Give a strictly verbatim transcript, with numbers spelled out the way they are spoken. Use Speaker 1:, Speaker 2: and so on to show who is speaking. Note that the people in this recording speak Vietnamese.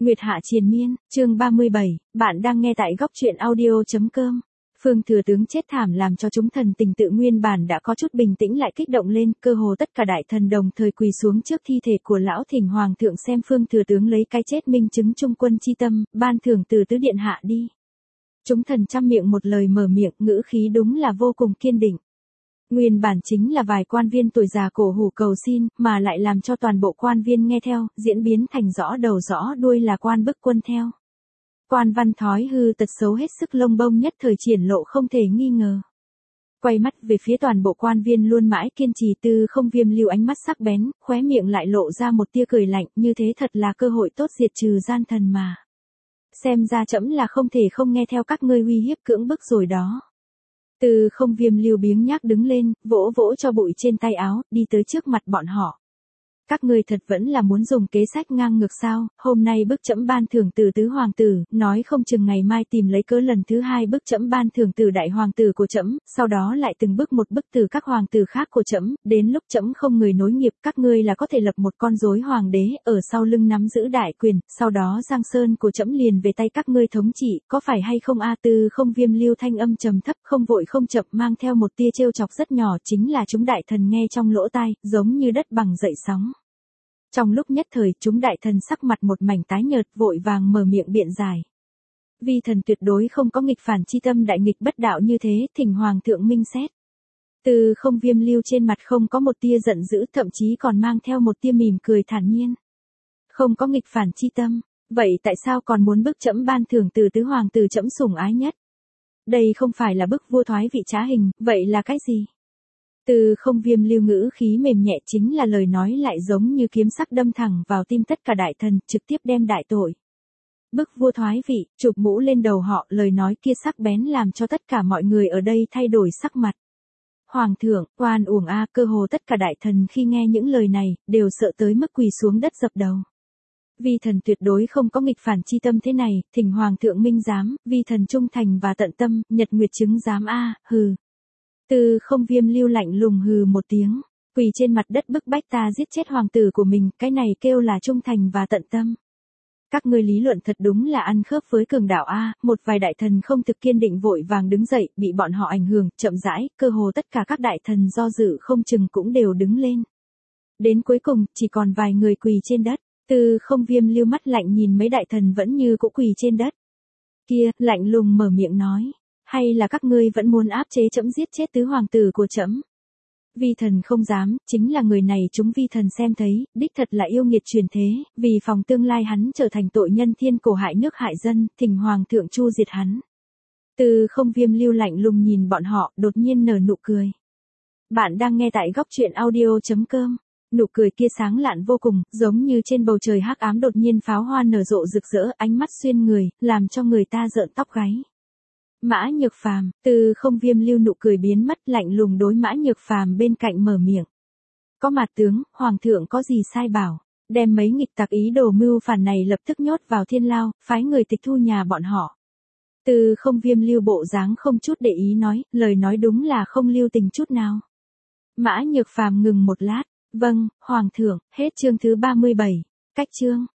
Speaker 1: Nguyệt hạ triền miên, chương ba mươi bảy, bạn đang nghe tại góc truyện audio.com. Phương thừa tướng chết thảm làm cho chúng thần tình tự nguyên bản đã có chút bình tĩnh lại kích động lên, cơ hồ tất cả đại thần đồng thời quỳ xuống trước thi thể của lão thỉnh hoàng thượng xem phương thừa tướng lấy cái chết minh chứng trung quân chi tâm, ban thưởng từ tứ điện hạ đi. Chúng thần trăm miệng một lời mở miệng, ngữ khí đúng là vô cùng kiên định. Nguyên bản chính là vài quan viên tuổi già cổ hủ cầu xin, mà lại làm cho toàn bộ quan viên nghe theo, diễn biến thành rõ đầu rõ đuôi là quan bức quân theo. Quan văn thói hư tật xấu hết sức lông bông nhất thời triển lộ không thể nghi ngờ. Quay mắt về phía toàn bộ quan viên luôn mãi kiên trì Tư Không Viêm lưu ánh mắt sắc bén, khóe miệng lại lộ ra một tia cười lạnh, như thế thật là cơ hội tốt diệt trừ gian thần mà. Xem ra trẫm là không thể không nghe theo các ngươi uy hiếp cưỡng bức rồi đó. Tư Không Viêm lưu biếng nhác đứng lên, vỗ vỗ cho bụi trên tay áo, đi tới trước mặt bọn họ. Các ngươi thật vẫn là muốn dùng kế sách ngang ngược sao? Hôm nay bức trẫm ban thưởng từ tứ hoàng tử, nói không chừng ngày mai tìm lấy cớ lần thứ hai bức trẫm ban thưởng từ đại hoàng tử của trẫm, sau đó lại từng bước một bức từ các hoàng tử khác của trẫm, đến lúc trẫm không người nối nghiệp, các ngươi là có thể lập một con rối hoàng đế, ở sau lưng nắm giữ đại quyền, sau đó Giang Sơn của trẫm liền về tay các ngươi thống trị, có phải hay không a? Tư Không Viêm lưu thanh âm trầm thấp, không vội không chậm, mang theo một tia trêu chọc rất nhỏ, chính là chúng đại thần nghe trong lỗ tai, giống như đất bằng dậy sóng. Trong lúc nhất thời, chúng đại thần sắc mặt một mảnh tái nhợt, vội vàng mở miệng biện giải. Vi thần tuyệt đối không có nghịch phản chi tâm, đại nghịch bất đạo như thế, thỉnh hoàng thượng minh xét. Tư Không Viêm lưu trên mặt không có một tia giận dữ, thậm chí còn mang theo một tia mỉm cười thản nhiên. Không có nghịch phản chi tâm, vậy tại sao còn muốn bức trẫm ban thưởng từ tứ hoàng tử trẫm sủng ái nhất? Đây không phải là bức vua thoái vị trá hình, vậy là cái gì? Tư Không Viêm lưu ngữ khí mềm nhẹ, chính là lời nói lại giống như kiếm sắc đâm thẳng vào tim tất cả đại thần, trực tiếp đem đại tội. Bức vua thoái vị, chụp mũ lên đầu họ, lời nói kia sắc bén làm cho tất cả mọi người ở đây thay đổi sắc mặt. Hoàng thượng, oan uổng a, cơ hồ tất cả đại thần khi nghe những lời này, đều sợ tới mức quỳ xuống đất dập đầu. Vi thần tuyệt đối không có nghịch phản chi tâm thế này, thỉnh hoàng thượng minh giám, vi thần trung thành và tận tâm, nhật nguyệt chứng giám a, hừ. Tư Không Viêm lưu lạnh lùng hừ một tiếng, quỳ trên mặt đất bức bách ta giết chết hoàng tử của mình, cái này kêu là trung thành và tận tâm. Các ngươi lý luận thật đúng là ăn khớp với cường đạo a. Một vài đại thần không thực kiên định vội vàng đứng dậy, bị bọn họ ảnh hưởng, chậm rãi, cơ hồ tất cả các đại thần do dự không chừng cũng đều đứng lên. Đến cuối cùng, chỉ còn vài người quỳ trên đất, Tư Không Viêm lưu mắt lạnh nhìn mấy đại thần vẫn như cũ quỳ trên đất. Kia, lạnh lùng mở miệng nói. Hay là các ngươi vẫn muốn áp chế trẫm giết chết tứ hoàng tử của trẫm? Vi thần không dám, chính là người này chúng vi thần xem thấy, đích thật là yêu nghiệt truyền thế, vì phòng tương lai hắn trở thành tội nhân thiên cổ hại nước hại dân, thỉnh hoàng thượng chu diệt hắn. Tư Không Viêm lưu lạnh lùng nhìn bọn họ, đột nhiên nở nụ cười. Bạn đang nghe tại góc truyện audio.com. Nụ cười kia sáng lạn vô cùng, giống như trên bầu trời hắc ám đột nhiên pháo hoa nở rộ rực rỡ, ánh mắt xuyên người, làm cho người ta rợn tóc gáy. Mã Nhược Phàm, Tư Không Viêm lưu nụ cười biến mất, lạnh lùng đối Mã Nhược Phàm bên cạnh mở miệng. Có mặt tướng, hoàng thượng có gì sai bảo, đem mấy nghịch tặc ý đồ mưu phản này lập tức nhốt vào thiên lao, phái người tịch thu nhà bọn họ. Tư Không Viêm lưu bộ dáng không chút để ý nói, lời nói đúng là không lưu tình chút nào. Mã Nhược Phàm ngừng một lát, vâng, hoàng thượng, hết chương thứ ba mươi bảy, cách chương.